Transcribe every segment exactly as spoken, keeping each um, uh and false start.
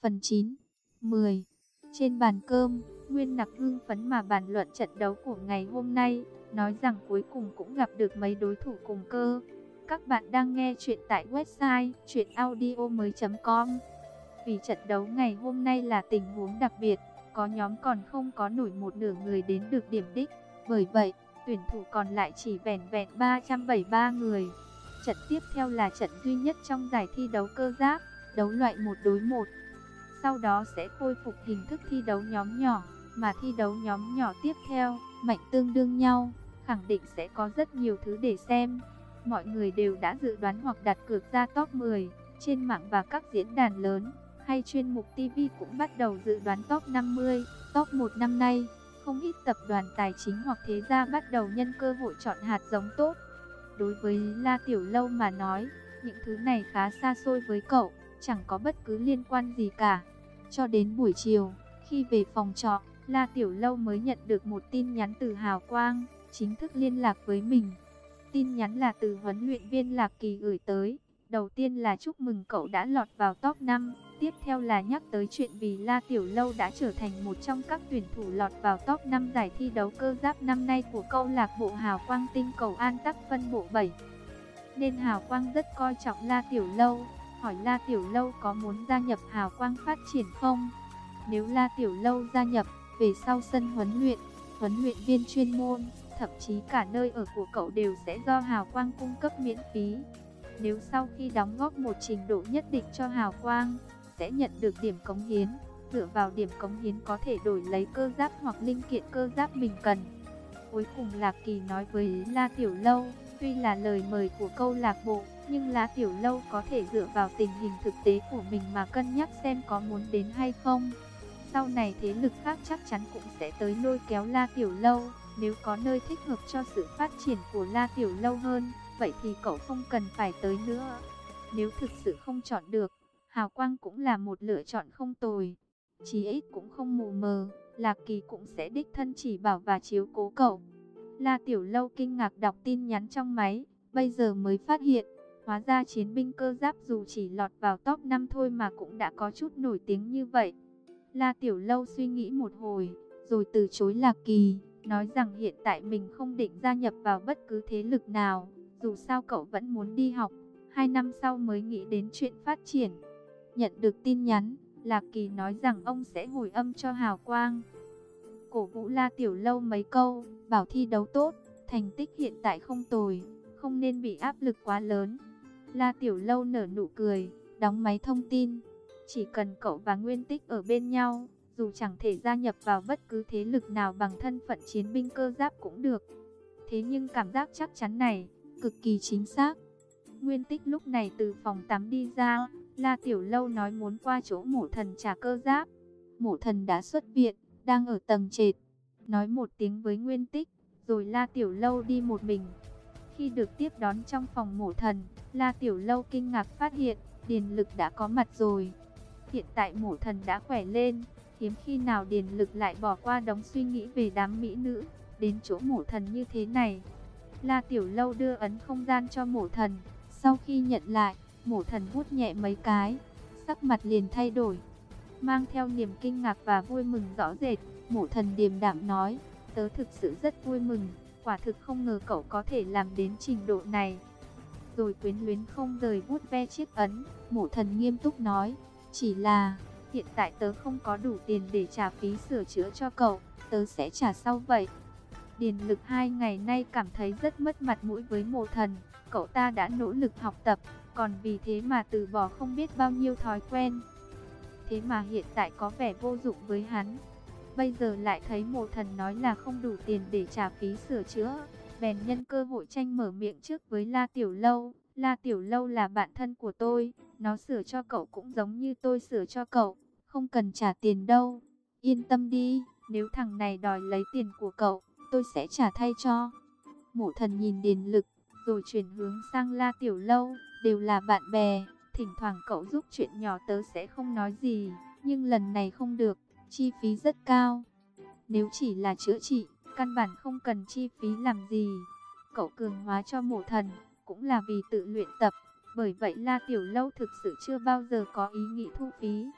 Phần chín. mười. Trên bàn cơm, Nguyên Nặc hưng phấn mà bàn luận trận đấu của ngày hôm nay, nói rằng cuối cùng cũng gặp được mấy đối thủ cùng cơ. Các bạn đang nghe chuyện tại website truyện audio mới chấm com. Vì trận đấu ngày hôm nay là tình huống đặc biệt, có nhóm còn không có nổi một nửa người đến được điểm đích. Bởi vậy, tuyển thủ còn lại chỉ vẻn vẹn ba trăm bảy mươi ba người. Trận tiếp theo là trận duy nhất trong giải thi đấu cơ giáp, đấu loại một đối một. Sau đó sẽ khôi phục hình thức thi đấu nhóm nhỏ, mà thi đấu nhóm nhỏ tiếp theo, mạnh tương đương nhau, khẳng định sẽ có rất nhiều thứ để xem. Mọi người đều đã dự đoán hoặc đặt cược ra top mười, trên mạng và các diễn đàn lớn, hay chuyên mục ti vi cũng bắt đầu dự đoán top năm mươi, top một năm nay. Không ít tập đoàn tài chính hoặc thế gia bắt đầu nhân cơ hội chọn hạt giống tốt. Đối với La Tiểu Lâu mà nói, những thứ này khá xa xôi với cậu, chẳng có bất cứ liên quan gì cả. Cho đến buổi chiều, khi về phòng trọ, La Tiểu Lâu mới nhận được một tin nhắn từ Hào Quang, chính thức liên lạc với mình. Tin nhắn là từ huấn luyện viên Lạc Kỳ gửi tới. Đầu tiên là chúc mừng cậu đã lọt vào top năm, tiếp theo là nhắc tới chuyện vì La Tiểu Lâu đã trở thành một trong các tuyển thủ lọt vào top năm giải thi đấu cơ giáp năm nay của câu lạc bộ Hào Quang tinh cầu An Tắc phân bộ bảy. Nên Hào Quang rất coi trọng La Tiểu Lâu, hỏi La Tiểu Lâu có muốn gia nhập Hào Quang phát triển không. Nếu La Tiểu Lâu gia nhập, về sau sân huấn luyện, huấn luyện viên chuyên môn, thậm chí cả nơi ở của cậu đều sẽ do Hào Quang cung cấp miễn phí. Nếu sau khi đóng góp một trình độ nhất định cho Hào Quang, sẽ nhận được điểm cống hiến. Dựa vào điểm cống hiến có thể đổi lấy cơ giáp hoặc linh kiện cơ giáp mình cần. Cuối cùng Lạc Kỳ nói với La Tiểu Lâu, tuy là lời mời của câu lạc bộ, nhưng La Tiểu Lâu có thể dựa vào tình hình thực tế của mình mà cân nhắc xem có muốn đến hay không. Sau này thế lực khác chắc chắn cũng sẽ tới lôi kéo La Tiểu Lâu, nếu có nơi thích hợp cho sự phát triển của La Tiểu Lâu hơn, vậy thì cậu không cần phải tới nữa. Nếu thực sự không chọn được, Hào Quang cũng là một lựa chọn không tồi. Chí ít cũng không mù mờ, Lạc Kỳ cũng sẽ đích thân chỉ bảo và chiếu cố cậu. La Tiểu Lâu kinh ngạc đọc tin nhắn trong máy, bây giờ mới phát hiện, hóa ra chiến binh cơ giáp dù chỉ lọt vào top năm thôi mà cũng đã có chút nổi tiếng như vậy. La Tiểu Lâu suy nghĩ một hồi, rồi từ chối Lạc Kỳ, nói rằng hiện tại mình không định gia nhập vào bất cứ thế lực nào, dù sao cậu vẫn muốn đi học, hai năm sau mới nghĩ đến chuyện phát triển. Nhận được tin nhắn, Lạc Kỳ nói rằng ông sẽ hồi âm cho Hào Quang, cổ vũ La Tiểu Lâu mấy câu, bảo thi đấu tốt, thành tích hiện tại không tồi, không nên bị áp lực quá lớn. La Tiểu Lâu nở nụ cười, đóng máy thông tin. Chỉ cần cậu và Nguyên Tích ở bên nhau, dù chẳng thể gia nhập vào bất cứ thế lực nào bằng thân phận chiến binh cơ giáp cũng được. Thế nhưng cảm giác chắc chắn này, cực kỳ chính xác. Nguyên Tích lúc này từ phòng tắm đi ra, La Tiểu Lâu nói muốn qua chỗ Mộ Thần trả cơ giáp. Mộ Thần đã xuất viện, đang ở tầng trệt. Nói một tiếng với Nguyên Tích, rồi La Tiểu Lâu đi một mình. Khi được tiếp đón trong phòng Mộ Thần, La Tiểu Lâu kinh ngạc phát hiện, Điền Lực đã có mặt rồi. Hiện tại Mộ Thần đã khỏe lên, hiếm khi nào Điền Lực lại bỏ qua đống suy nghĩ về đám mỹ nữ, đến chỗ Mộ Thần như thế này. La Tiểu Lâu đưa ấn không gian cho Mộ Thần, sau khi nhận lại, Mộ Thần vuốt nhẹ mấy cái, sắc mặt liền thay đổi, mang theo niềm kinh ngạc và vui mừng rõ rệt. Mộ Thần điềm đạm nói, tớ thực sự rất vui mừng, quả thực không ngờ cậu có thể làm đến trình độ này. Rồi quyến luyến không rời vuốt ve chiếc ấn, Mộ Thần nghiêm túc nói, chỉ là hiện tại tớ không có đủ tiền để trả phí sửa chữa cho cậu, tớ sẽ trả sau vậy. Điền Lực hai ngày nay cảm thấy rất mất mặt mũi với Mộ Thần, cậu ta đã nỗ lực học tập, còn vì thế mà từ bỏ không biết bao nhiêu thói quen. Thế mà hiện tại có vẻ vô dụng với hắn. Bây giờ lại thấy Mộ Thần nói là không đủ tiền để trả phí sửa chữa, bèn nhân cơ hội tranh mở miệng trước với La Tiểu Lâu. La Tiểu Lâu là bạn thân của tôi, nó sửa cho cậu cũng giống như tôi sửa cho cậu, không cần trả tiền đâu. Yên tâm đi, nếu thằng này đòi lấy tiền của cậu, tôi sẽ trả thay cho. Mộ Thần nhìn Điền Lực, rồi chuyển hướng sang La Tiểu Lâu, đều là bạn bè, thỉnh thoảng cậu giúp chuyện nhỏ tớ sẽ không nói gì, nhưng lần này không được, chi phí rất cao. Nếu chỉ là chữa trị, căn bản không cần chi phí làm gì. Cậu cường hóa cho Mộ Thần, cũng là vì tự luyện tập, bởi vậy La Tiểu Lâu thực sự chưa bao giờ có ý nghĩ thu phí.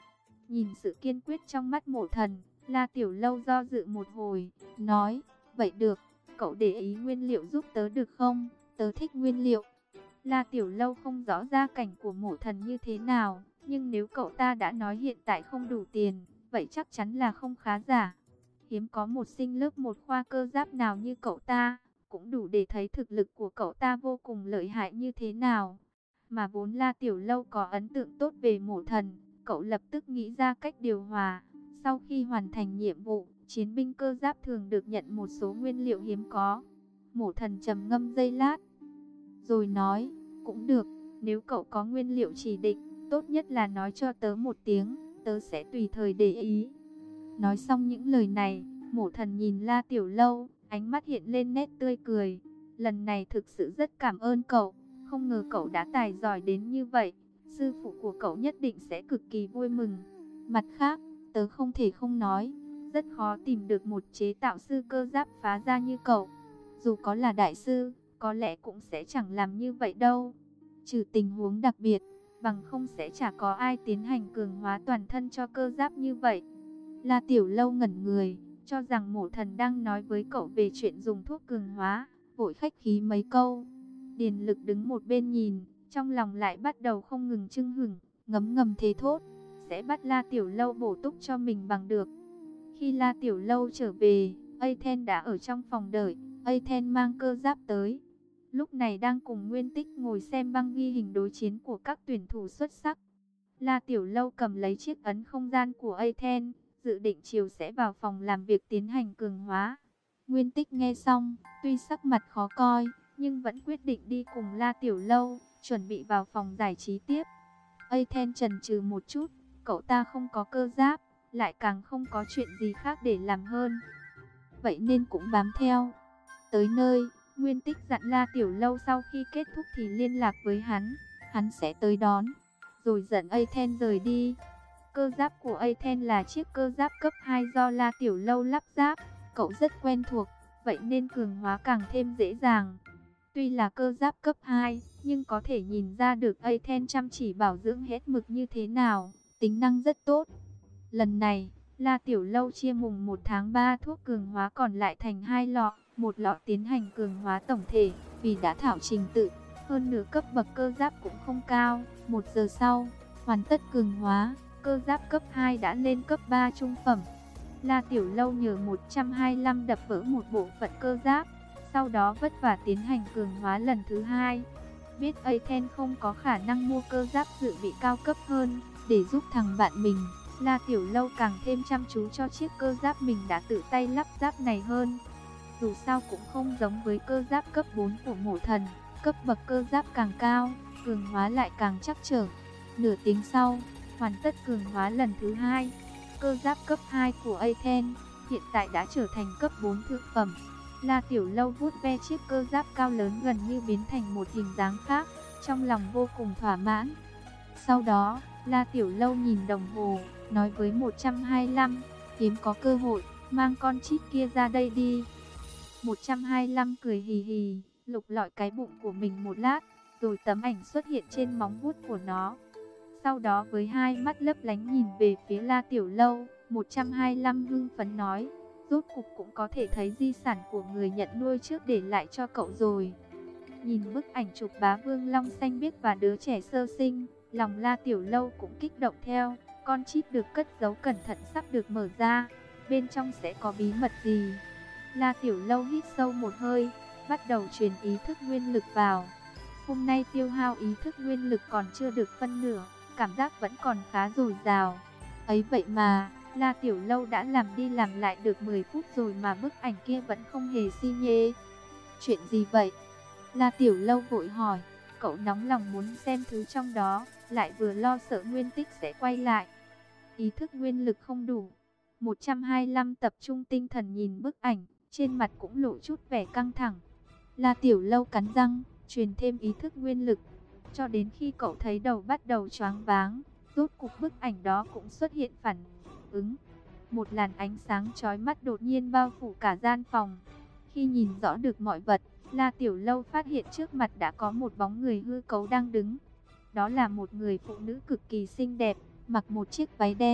Nhìn sự kiên quyết trong mắt Mộ Thần, La Tiểu Lâu do dự một hồi, nói, vậy được, cậu để ý nguyên liệu giúp tớ được không? Tớ thích nguyên liệu. La Tiểu Lâu không rõ gia cảnh của Mộ Thần như thế nào, nhưng nếu cậu ta đã nói hiện tại không đủ tiền, vậy chắc chắn là không khá giả. Hiếm có một sinh lớp một khoa cơ giáp nào như cậu ta, cũng đủ để thấy thực lực của cậu ta vô cùng lợi hại như thế nào. Mà vốn La Tiểu Lâu có ấn tượng tốt về Mộ Thần, cậu lập tức nghĩ ra cách điều hòa. Sau khi hoàn thành nhiệm vụ, chiến binh cơ giáp thường được nhận một số nguyên liệu hiếm có. Mộ Thần trầm ngâm giây lát, rồi nói, cũng được, nếu cậu có nguyên liệu chỉ định, tốt nhất là nói cho tớ một tiếng, tớ sẽ tùy thời để ý. Nói xong những lời này, Mộ Thần nhìn La Tiểu Lâu, ánh mắt hiện lên nét tươi cười. Lần này thực sự rất cảm ơn cậu, không ngờ cậu đã tài giỏi đến như vậy, sư phụ của cậu nhất định sẽ cực kỳ vui mừng. Mặt khác, tớ không thể không nói, rất khó tìm được một chế tạo sư cơ giáp phá ra như cậu. Dù có là đại sư, có lẽ cũng sẽ chẳng làm như vậy đâu. Trừ tình huống đặc biệt, bằng không sẽ chả có ai tiến hành cường hóa toàn thân cho cơ giáp như vậy. La Tiểu Lâu ngẩn người, cho rằng Mộ Thần đang nói với cậu về chuyện dùng thuốc cường hóa, vội khách khí mấy câu. Điền Lực đứng một bên nhìn, trong lòng lại bắt đầu không ngừng chưng hửng, ngấm ngầm thế thốt, sẽ bắt La Tiểu Lâu bổ túc cho mình bằng được. Khi La Tiểu Lâu trở về, Aten đã ở trong phòng đợi. Aten mang cơ giáp tới, lúc này đang cùng Nguyên Tích ngồi xem băng ghi hình đối chiến của các tuyển thủ xuất sắc. La Tiểu Lâu cầm lấy chiếc ấn không gian của Aten, dự định chiều sẽ vào phòng làm việc tiến hành cường hóa. Nguyên Tích nghe xong, tuy sắc mặt khó coi, nhưng vẫn quyết định đi cùng La Tiểu Lâu, chuẩn bị vào phòng giải trí tiếp. Aten chần chừ một chút, cậu ta không có cơ giáp, lại càng không có chuyện gì khác để làm hơn, vậy nên cũng bám theo. Tới nơi, Nguyên Tích dặn La Tiểu Lâu sau khi kết thúc thì liên lạc với hắn, hắn sẽ tới đón, rồi dẫn Aten rời đi. Cơ giáp của Aten là chiếc cơ giáp cấp hai do La Tiểu Lâu lắp ráp, cậu rất quen thuộc, vậy nên cường hóa càng thêm dễ dàng. Tuy là cơ giáp cấp hai, nhưng có thể nhìn ra được Aten chăm chỉ bảo dưỡng hết mực như thế nào, tính năng rất tốt. Lần này, La Tiểu Lâu chia mùng một tháng ba thuốc cường hóa còn lại thành hai lọ, một lọ tiến hành cường hóa tổng thể, vì đã thảo trình tự, hơn nửa cấp bậc cơ giáp cũng không cao. Một giờ sau, hoàn tất cường hóa, cơ giáp cấp hai đã lên cấp ba trung phẩm. La Tiểu Lâu nhờ một trăm hai mươi lăm đập vỡ một bộ phận cơ giáp, sau đó vất vả tiến hành cường hóa lần thứ hai. Biết Aten không có khả năng mua cơ giáp dự bị cao cấp hơn, để giúp thằng bạn mình, La Tiểu Lâu càng thêm chăm chú cho chiếc cơ giáp mình đã tự tay lắp ráp này hơn. Dù sao cũng không giống với cơ giáp cấp bốn của Mộ Thần, cấp bậc cơ giáp càng cao, cường hóa lại càng chắc trở. Nửa tiếng sau, hoàn tất cường hóa lần thứ hai, cơ giáp cấp hai của Aten hiện tại đã trở thành cấp bốn thượng phẩm. La Tiểu Lâu vuốt ve chiếc cơ giáp cao lớn gần như biến thành một hình dáng khác, trong lòng vô cùng thỏa mãn. Sau đó, La Tiểu Lâu nhìn đồng hồ, nói với một trăm hai mươi lăm, hiếm có cơ hội, mang con chip kia ra đây đi. một trăm hai mươi lăm cười hì hì, lục lọi cái bụng của mình một lát, rồi tấm ảnh xuất hiện trên móng vuốt của nó. Sau đó với hai mắt lấp lánh nhìn về phía La Tiểu Lâu, một trăm hai mươi lăm hưng phấn nói, rốt cục cũng có thể thấy di sản của người nhận nuôi trước để lại cho cậu rồi. Nhìn bức ảnh chụp bá vương long xanh biếc và đứa trẻ sơ sinh, lòng La Tiểu Lâu cũng kích động theo. Con chip được cất giấu cẩn thận sắp được mở ra, bên trong sẽ có bí mật gì? La Tiểu Lâu hít sâu một hơi, bắt đầu truyền ý thức nguyên lực vào. Hôm nay tiêu hao ý thức nguyên lực còn chưa được phân nửa, cảm giác vẫn còn khá dồi dào. Ấy vậy mà, La Tiểu Lâu đã làm đi làm lại được mười phút rồi mà bức ảnh kia vẫn không hề xi nhê. Chuyện gì vậy? La Tiểu Lâu vội hỏi, cậu nóng lòng muốn xem thứ trong đó, lại vừa lo sợ Nguyên Tích sẽ quay lại. Ý thức nguyên lực không đủ. một trăm hai mươi lăm tập trung tinh thần nhìn bức ảnh, trên mặt cũng lộ chút vẻ căng thẳng. La Tiểu Lâu cắn răng, truyền thêm ý thức nguyên lực, cho đến khi cậu thấy đầu bắt đầu choáng váng, rốt cục bức ảnh đó cũng xuất hiện phản ứng. Một làn ánh sáng chói mắt đột nhiên bao phủ cả gian phòng. Khi nhìn rõ được mọi vật, La Tiểu Lâu phát hiện trước mặt đã có một bóng người hư cấu đang đứng. Đó là một người phụ nữ cực kỳ xinh đẹp, mặc một chiếc váy đen,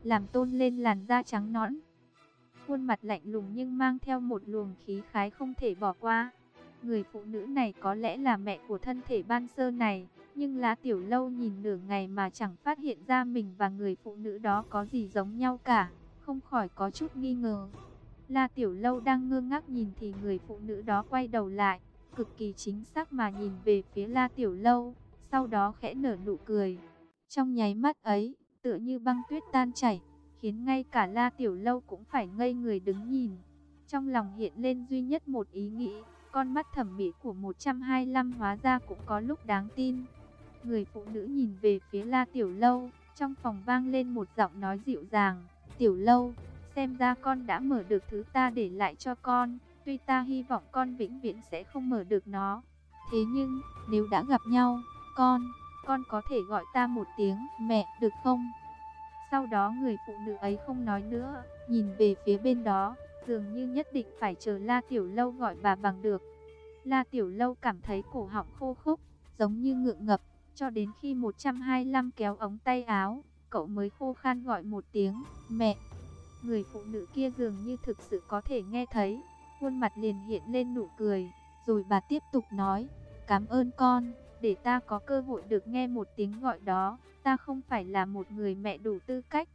làm tôn lên làn da trắng nõn. Khuôn mặt lạnh lùng nhưng mang theo một luồng khí khái không thể bỏ qua. Người phụ nữ này có lẽ là mẹ của thân thể ban sơ này, nhưng La Tiểu Lâu nhìn nửa ngày mà chẳng phát hiện ra mình và người phụ nữ đó có gì giống nhau cả, không khỏi có chút nghi ngờ. La Tiểu Lâu đang ngơ ngác nhìn thì người phụ nữ đó quay đầu lại, cực kỳ chính xác mà nhìn về phía La Tiểu Lâu, sau đó khẽ nở nụ cười. Trong nháy mắt ấy, tựa như băng tuyết tan chảy, khiến ngay cả La Tiểu Lâu cũng phải ngây người đứng nhìn. Trong lòng hiện lên duy nhất một ý nghĩ, con mắt thẩm mỹ của một trăm hai mươi lăm hóa ra cũng có lúc đáng tin. Người phụ nữ nhìn về phía La Tiểu Lâu, trong phòng vang lên một giọng nói dịu dàng. Tiểu Lâu, xem ra con đã mở được thứ ta để lại cho con, tuy ta hy vọng con vĩnh viễn sẽ không mở được nó. Thế nhưng, nếu đã gặp nhau, con, con có thể gọi ta một tiếng mẹ được không? Sau đó người phụ nữ ấy không nói nữa, nhìn về phía bên đó, dường như nhất định phải chờ La Tiểu Lâu gọi bà bằng được. La Tiểu Lâu cảm thấy cổ họng khô khốc, giống như ngượng ngập, cho đến khi một trăm hai mươi lăm kéo ống tay áo, cậu mới khô khan gọi một tiếng mẹ. Người phụ nữ kia dường như thực sự có thể nghe thấy, khuôn mặt liền hiện lên nụ cười, rồi bà tiếp tục nói, cảm ơn con, để ta có cơ hội được nghe một tiếng gọi đó, ta không phải là một người mẹ đủ tư cách.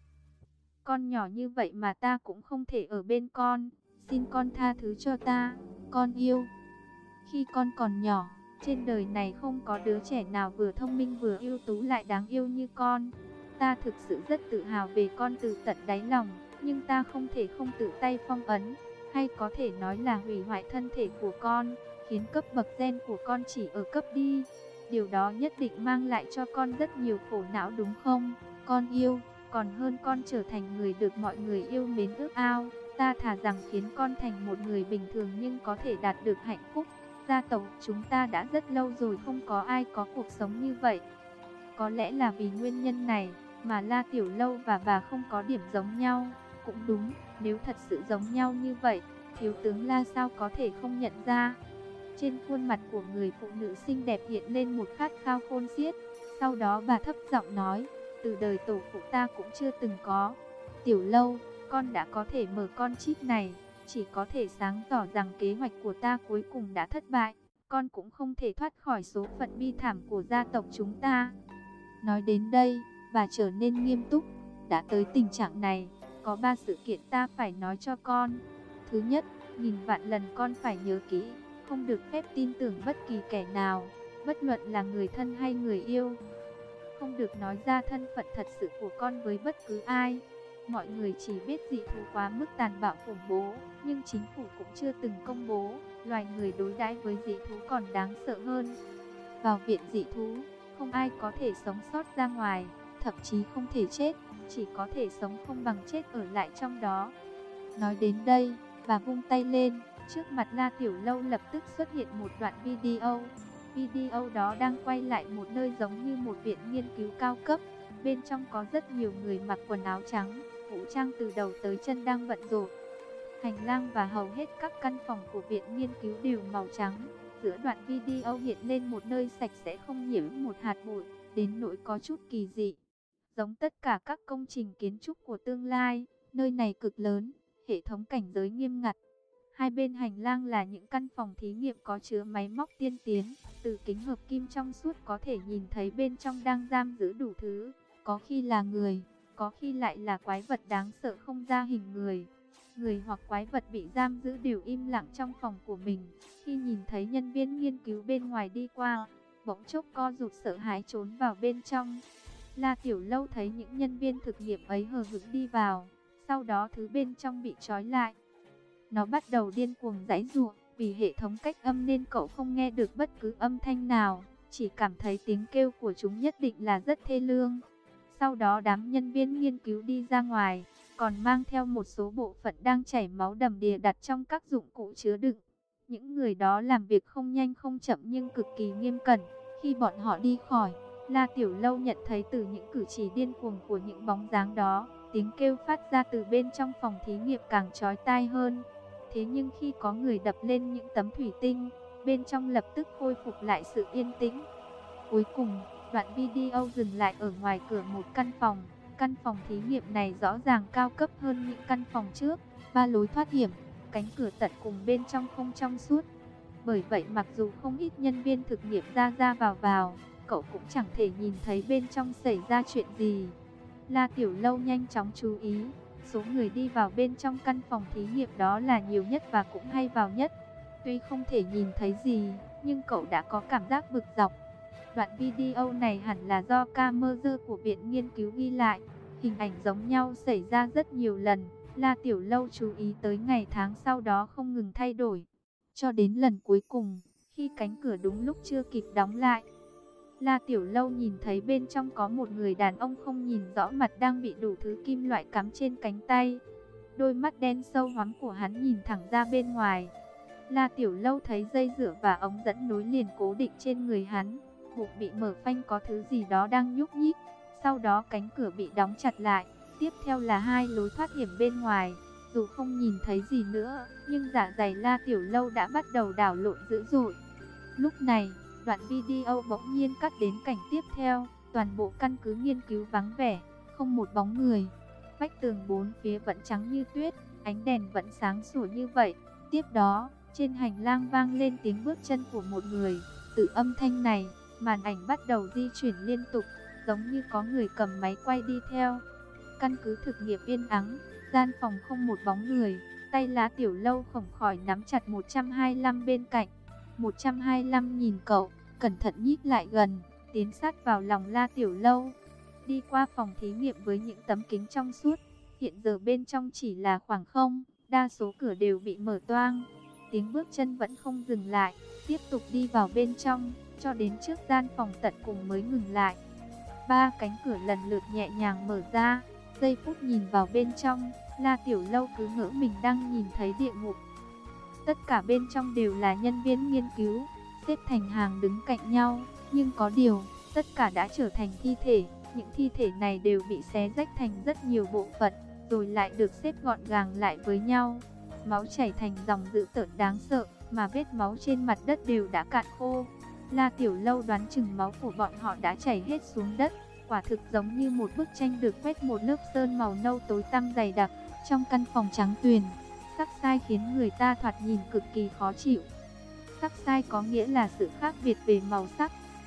Con nhỏ như vậy mà ta cũng không thể ở bên con, xin con tha thứ cho ta, con yêu. Khi con còn nhỏ, trên đời này không có đứa trẻ nào vừa thông minh vừa ưu tú lại đáng yêu như con. Ta thực sự rất tự hào về con từ tận đáy lòng, nhưng ta không thể không tự tay phong ấn, hay có thể nói là hủy hoại thân thể của con, khiến cấp bậc gen của con chỉ ở cấp đi. Điều đó nhất định mang lại cho con rất nhiều khổ não đúng không? Con yêu, còn hơn con trở thành người được mọi người yêu mến ước ao. Ta thà rằng khiến con thành một người bình thường nhưng có thể đạt được hạnh phúc. Gia tộc chúng ta đã rất lâu rồi không có ai có cuộc sống như vậy. Có lẽ là vì nguyên nhân này mà La Tiểu Lâu và bà không có điểm giống nhau. Cũng đúng, nếu thật sự giống nhau như vậy, thiếu tướng La sao có thể không nhận ra. Trên khuôn mặt của người phụ nữ xinh đẹp hiện lên một khát khao khôn xiết. Sau đó bà thấp giọng nói, từ đời tổ phụ ta cũng chưa từng có. Tiểu Lâu, con đã có thể mở con chip này, chỉ có thể sáng tỏ rằng kế hoạch của ta cuối cùng đã thất bại. Con cũng không thể thoát khỏi số phận bi thảm của gia tộc chúng ta. Nói đến đây, bà trở nên nghiêm túc. Đã tới tình trạng này, có ba sự kiện ta phải nói cho con. Thứ nhất, nghìn vạn lần con phải nhớ kỹ, không được phép tin tưởng bất kỳ kẻ nào, bất luận là người thân hay người yêu. Không được nói ra thân phận thật sự của con với bất cứ ai. Mọi người chỉ biết dị thú quá mức tàn bạo khủng bố, nhưng chính phủ cũng chưa từng công bố loài người đối đãi với dị thú còn đáng sợ hơn. Vào viện dị thú, không ai có thể sống sót ra ngoài, thậm chí không thể chết, chỉ có thể sống không bằng chết ở lại trong đó. Nói đến đây, bà vung tay lên, trước mặt La Tiểu Lâu lập tức xuất hiện một đoạn video. Video đó đang quay lại một nơi giống như một viện nghiên cứu cao cấp. Bên trong có rất nhiều người mặc quần áo trắng, vũ trang từ đầu tới chân đang bận rộn. Hành lang và hầu hết các căn phòng của viện nghiên cứu đều màu trắng. Giữa đoạn video hiện lên một nơi sạch sẽ không nhiễm một hạt bụi, đến nỗi có chút kỳ dị. Giống tất cả các công trình kiến trúc của tương lai, nơi này cực lớn, hệ thống cảnh giới nghiêm ngặt. Hai bên hành lang là những căn phòng thí nghiệm có chứa máy móc tiên tiến, từ kính hợp kim trong suốt có thể nhìn thấy bên trong đang giam giữ đủ thứ, có khi là người, có khi lại là quái vật đáng sợ không ra hình người. Người hoặc quái vật bị giam giữ đều im lặng trong phòng của mình, khi nhìn thấy nhân viên nghiên cứu bên ngoài đi qua, bỗng chốc co rụt sợ hãi trốn vào bên trong. La Tiểu Lâu thấy những nhân viên thực nghiệm ấy hờ hững đi vào, sau đó thứ bên trong bị trói lại. Nó bắt đầu điên cuồng giãy giụa, vì hệ thống cách âm nên cậu không nghe được bất cứ âm thanh nào, chỉ cảm thấy tiếng kêu của chúng nhất định là rất thê lương. Sau đó đám nhân viên nghiên cứu đi ra ngoài, còn mang theo một số bộ phận đang chảy máu đầm đìa đặt trong các dụng cụ chứa đựng. Những người đó làm việc không nhanh không chậm nhưng cực kỳ nghiêm cẩn. Khi bọn họ đi khỏi, La Tiểu Lâu nhận thấy từ những cử chỉ điên cuồng của những bóng dáng đó, tiếng kêu phát ra từ bên trong phòng thí nghiệm càng chói tai hơn. Thế nhưng khi có người đập lên những tấm thủy tinh, bên trong lập tức khôi phục lại sự yên tĩnh. Cuối cùng, đoạn video dừng lại ở ngoài cửa một căn phòng. căn phòng thí nghiệm này rõ ràng cao cấp hơn những căn phòng trước, ba lối thoát hiểm, cánh cửa tận cùng bên trong không trong suốt. Bởi vậy mặc dù không ít nhân viên thực nghiệm ra ra vào vào, cậu cũng chẳng thể nhìn thấy bên trong xảy ra chuyện gì. La Tiểu Lâu nhanh chóng chú ý, số người đi vào bên trong căn phòng thí nghiệm đó là nhiều nhất và cũng hay vào nhất. Tuy không thể nhìn thấy gì, nhưng cậu đã có cảm giác bực dọc. Đoạn video này hẳn là do camera của viện nghiên cứu ghi lại, hình ảnh giống nhau xảy ra rất nhiều lần. La Tiểu Lâu chú ý tới ngày tháng sau đó không ngừng thay đổi, cho đến lần cuối cùng, khi cánh cửa đúng lúc chưa kịp đóng lại, La Tiểu Lâu nhìn thấy bên trong có một người đàn ông không nhìn rõ mặt đang bị đủ thứ kim loại cắm trên cánh tay. Đôi mắt đen sâu hoắm của hắn nhìn thẳng ra bên ngoài. La Tiểu Lâu thấy dây rửa và ống dẫn nối liền cố định trên người hắn, bụng bị mở phanh có thứ gì đó đang nhúc nhích. Sau đó cánh cửa bị đóng chặt lại, tiếp theo là hai lối thoát hiểm bên ngoài. Dù không nhìn thấy gì nữa, nhưng dạ dày La Tiểu Lâu đã bắt đầu đảo lộn dữ dội. Lúc này, đoạn video bỗng nhiên cắt đến cảnh tiếp theo, toàn bộ căn cứ nghiên cứu vắng vẻ, không một bóng người. Vách tường bốn phía vẫn trắng như tuyết, ánh đèn vẫn sáng sủa như vậy. Tiếp đó, trên hành lang vang lên tiếng bước chân của một người. Từ âm thanh này, màn ảnh bắt đầu di chuyển liên tục, giống như có người cầm máy quay đi theo. Căn cứ thực nghiệm yên ắng, gian phòng không một bóng người, tay La Tiểu Lâu không khỏi nắm chặt một trăm hai mươi lăm bên cạnh. một trăm hai mươi lăm nhìn cậu, cẩn thận nhích lại gần, tiến sát vào lòng La Tiểu Lâu. Đi qua phòng thí nghiệm với những tấm kính trong suốt, hiện giờ bên trong chỉ là khoảng không, đa số cửa đều bị mở toang. Tiếng bước chân vẫn không dừng lại, tiếp tục đi vào bên trong, cho đến trước gian phòng tận cùng mới ngừng lại. Ba cánh cửa lần lượt nhẹ nhàng mở ra, giây phút nhìn vào bên trong, La Tiểu Lâu cứ ngỡ mình đang nhìn thấy địa ngục. Tất cả bên trong đều là nhân viên nghiên cứu, xếp thành hàng đứng cạnh nhau, nhưng có điều, tất cả đã trở thành thi thể. Những thi thể này đều bị xé rách thành rất nhiều bộ phận, rồi lại được xếp gọn gàng lại với nhau. Máu chảy thành dòng dữ tợn đáng sợ, mà vết máu trên mặt đất đều đã cạn khô. La Tiểu Lâu đoán chừng máu của bọn họ đã chảy hết xuống đất, quả thực giống như một bức tranh được quét một lớp sơn màu nâu tối tăm dày đặc. Trong căn phòng trắng tuyền, sắc sai khiến người ta thoạt nhìn cực kỳ khó chịu. Sắc sai có nghĩa là sự khác biệt về màu sắc.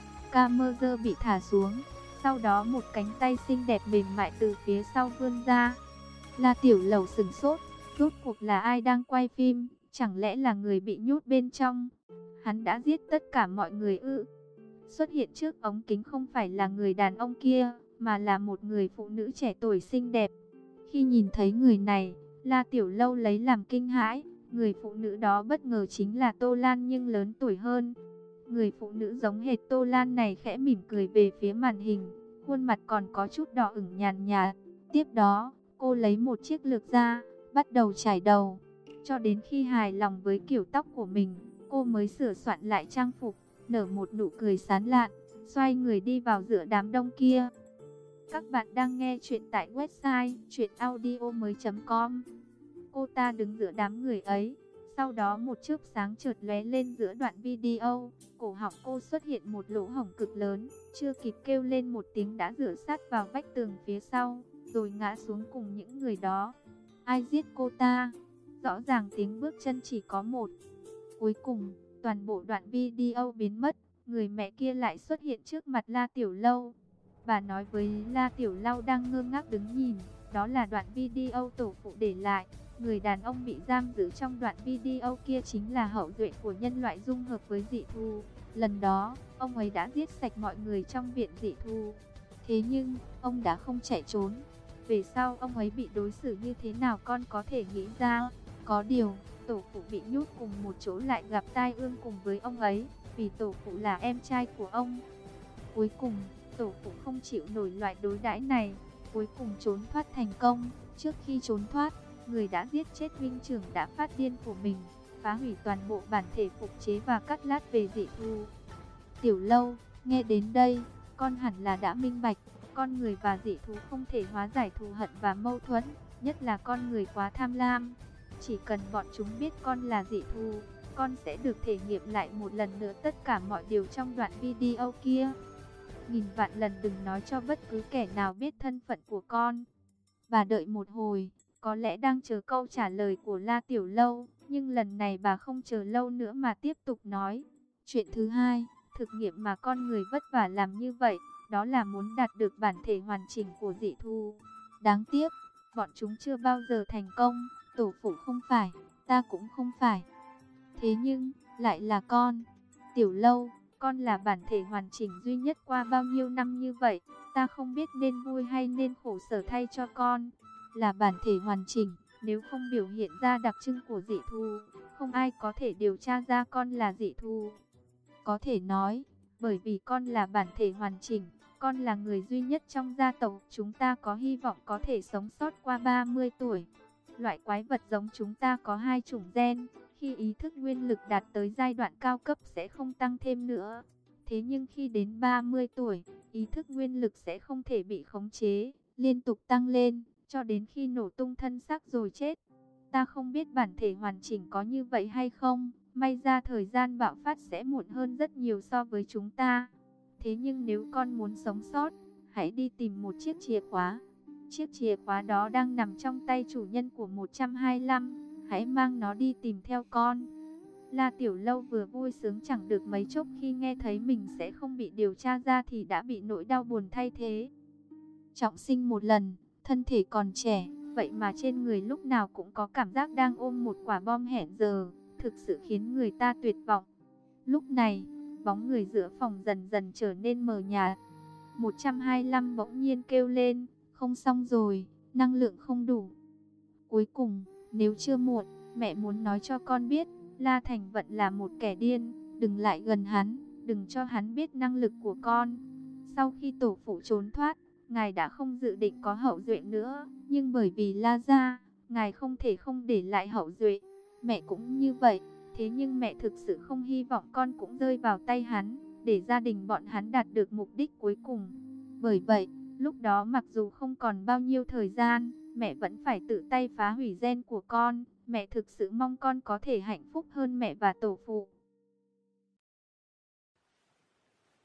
Camera bị thả xuống, sau đó một cánh tay xinh đẹp mềm mại từ phía sau vươn ra. La Tiểu Lâu sửng sốt, rốt cuộc là ai đang quay phim, chẳng lẽ là người bị nhốt bên trong? Hắn đã giết tất cả mọi người ư? Xuất hiện trước ống kính không phải là người đàn ông kia, mà là một người phụ nữ trẻ tuổi xinh đẹp. Khi nhìn thấy người này, La Tiểu Lâu lấy làm kinh hãi. Người phụ nữ đó bất ngờ chính là Tô Lan nhưng lớn tuổi hơn. Người phụ nữ giống hệt Tô Lan này khẽ mỉm cười về phía màn hình, khuôn mặt còn có chút đỏ ửng nhàn nhạt. Tiếp đó, cô lấy một chiếc lược ra, bắt đầu chải đầu. Cho đến khi hài lòng với kiểu tóc của mình, cô mới sửa soạn lại trang phục, nở một nụ cười sán lạn, xoay người đi vào giữa đám đông kia. Các bạn đang nghe chuyện tại website truyện audio mới chấm com. Cô ta đứng giữa đám người ấy, sau đó một chớp sáng chợt lóe lên giữa đoạn video, cổ họng cô xuất hiện một lỗ hổng cực lớn, chưa kịp kêu lên một tiếng đã dựa sát vào vách tường phía sau, rồi ngã xuống cùng những người đó. Ai giết cô ta? Rõ ràng tiếng bước chân chỉ có một. Cuối cùng, toàn bộ đoạn video biến mất, người mẹ kia lại xuất hiện trước mặt La Tiểu Lâu. Bà nói với La Tiểu Lâu đang ngơ ngác đứng nhìn, đó là đoạn video tổ phụ để lại. Người đàn ông bị giam giữ trong đoạn video kia chính là hậu duệ của nhân loại dung hợp với dị thú. Lần đó, ông ấy đã giết sạch mọi người trong viện dị thú. Thế nhưng, ông đã không chạy trốn. Về sau ông ấy bị đối xử như thế nào con có thể nghĩ ra. Có điều, tổ phụ bị nhốt cùng một chỗ lại gặp tai ương cùng với ông ấy, vì tổ phụ là em trai của ông. Cuối cùng, tổ phụ không chịu nổi loại đối đãi này, cuối cùng trốn thoát thành công. Trước khi trốn thoát, người đã giết chết huynh trưởng đã phát điên của mình, phá hủy toàn bộ bản thể phục chế và cắt lát về dị thú. Tiểu Lâu, nghe đến đây, con hẳn là đã minh bạch, con người và dị thú không thể hóa giải thù hận và mâu thuẫn, nhất là con người quá tham lam. Chỉ cần bọn chúng biết con là dị thú, con sẽ được thể nghiệm lại một lần nữa tất cả mọi điều trong đoạn video kia. nghìn vạn lần đừng nói cho bất cứ kẻ nào biết thân phận của con. Bà đợi một hồi, có lẽ đang chờ câu trả lời của La Tiểu Lâu, nhưng lần này bà không chờ lâu nữa mà tiếp tục nói. Chuyện thứ hai, thực nghiệm mà con người vất vả làm như vậy, đó là muốn đạt được bản thể hoàn chỉnh của dị thú. Đáng tiếc, bọn chúng chưa bao giờ thành công, tổ phụ không phải, ta cũng không phải. Thế nhưng, lại là con. Tiểu Lâu, con là bản thể hoàn chỉnh duy nhất qua bao nhiêu năm như vậy, ta không biết nên vui hay nên khổ sở thay cho con. Là bản thể hoàn chỉnh, nếu không biểu hiện ra đặc trưng của dị thú, không ai có thể điều tra ra con là dị thú. Có thể nói, bởi vì con là bản thể hoàn chỉnh, con là người duy nhất trong gia tộc chúng ta có hy vọng có thể sống sót qua ba mươi tuổi. Loại quái vật giống chúng ta có hai chủng gen, khi ý thức nguyên lực đạt tới giai đoạn cao cấp sẽ không tăng thêm nữa. Thế nhưng khi đến ba mươi tuổi, ý thức nguyên lực sẽ không thể bị khống chế, liên tục tăng lên, cho đến khi nổ tung thân xác rồi chết. Ta không biết bản thể hoàn chỉnh có như vậy hay không, may ra thời gian bạo phát sẽ muộn hơn rất nhiều so với chúng ta. Thế nhưng nếu con muốn sống sót, hãy đi tìm một chiếc chìa khóa. Chiếc chìa khóa đó đang nằm trong tay chủ nhân của một trăm hai mươi lăm, hãy mang nó đi tìm theo con. La Tiểu Lâu vừa vui sướng chẳng được mấy chốc khi nghe thấy mình sẽ không bị điều tra ra thì đã bị nỗi đau buồn thay thế. Trọng sinh một lần, thân thể còn trẻ, vậy mà trên người lúc nào cũng có cảm giác đang ôm một quả bom hẹn giờ, thực sự khiến người ta tuyệt vọng. Lúc này, bóng người giữa phòng dần dần trở nên mờ nhạt. một trăm hai mươi lăm bỗng nhiên kêu lên, không xong rồi, năng lượng không đủ. Cuối cùng, nếu chưa muộn, mẹ muốn nói cho con biết, La Thành Vận là một kẻ điên, đừng lại gần hắn, đừng cho hắn biết năng lực của con. Sau khi tổ phụ trốn thoát, ngài đã không dự định có hậu duệ nữa, nhưng bởi vì La gia, ngài không thể không để lại hậu duệ. Mẹ cũng như vậy, thế nhưng mẹ thực sự không hy vọng con cũng rơi vào tay hắn, để gia đình bọn hắn đạt được mục đích cuối cùng. Bởi vậy, lúc đó mặc dù không còn bao nhiêu thời gian, mẹ vẫn phải tự tay phá hủy gen của con. Mẹ thực sự mong con có thể hạnh phúc hơn mẹ và tổ phụ.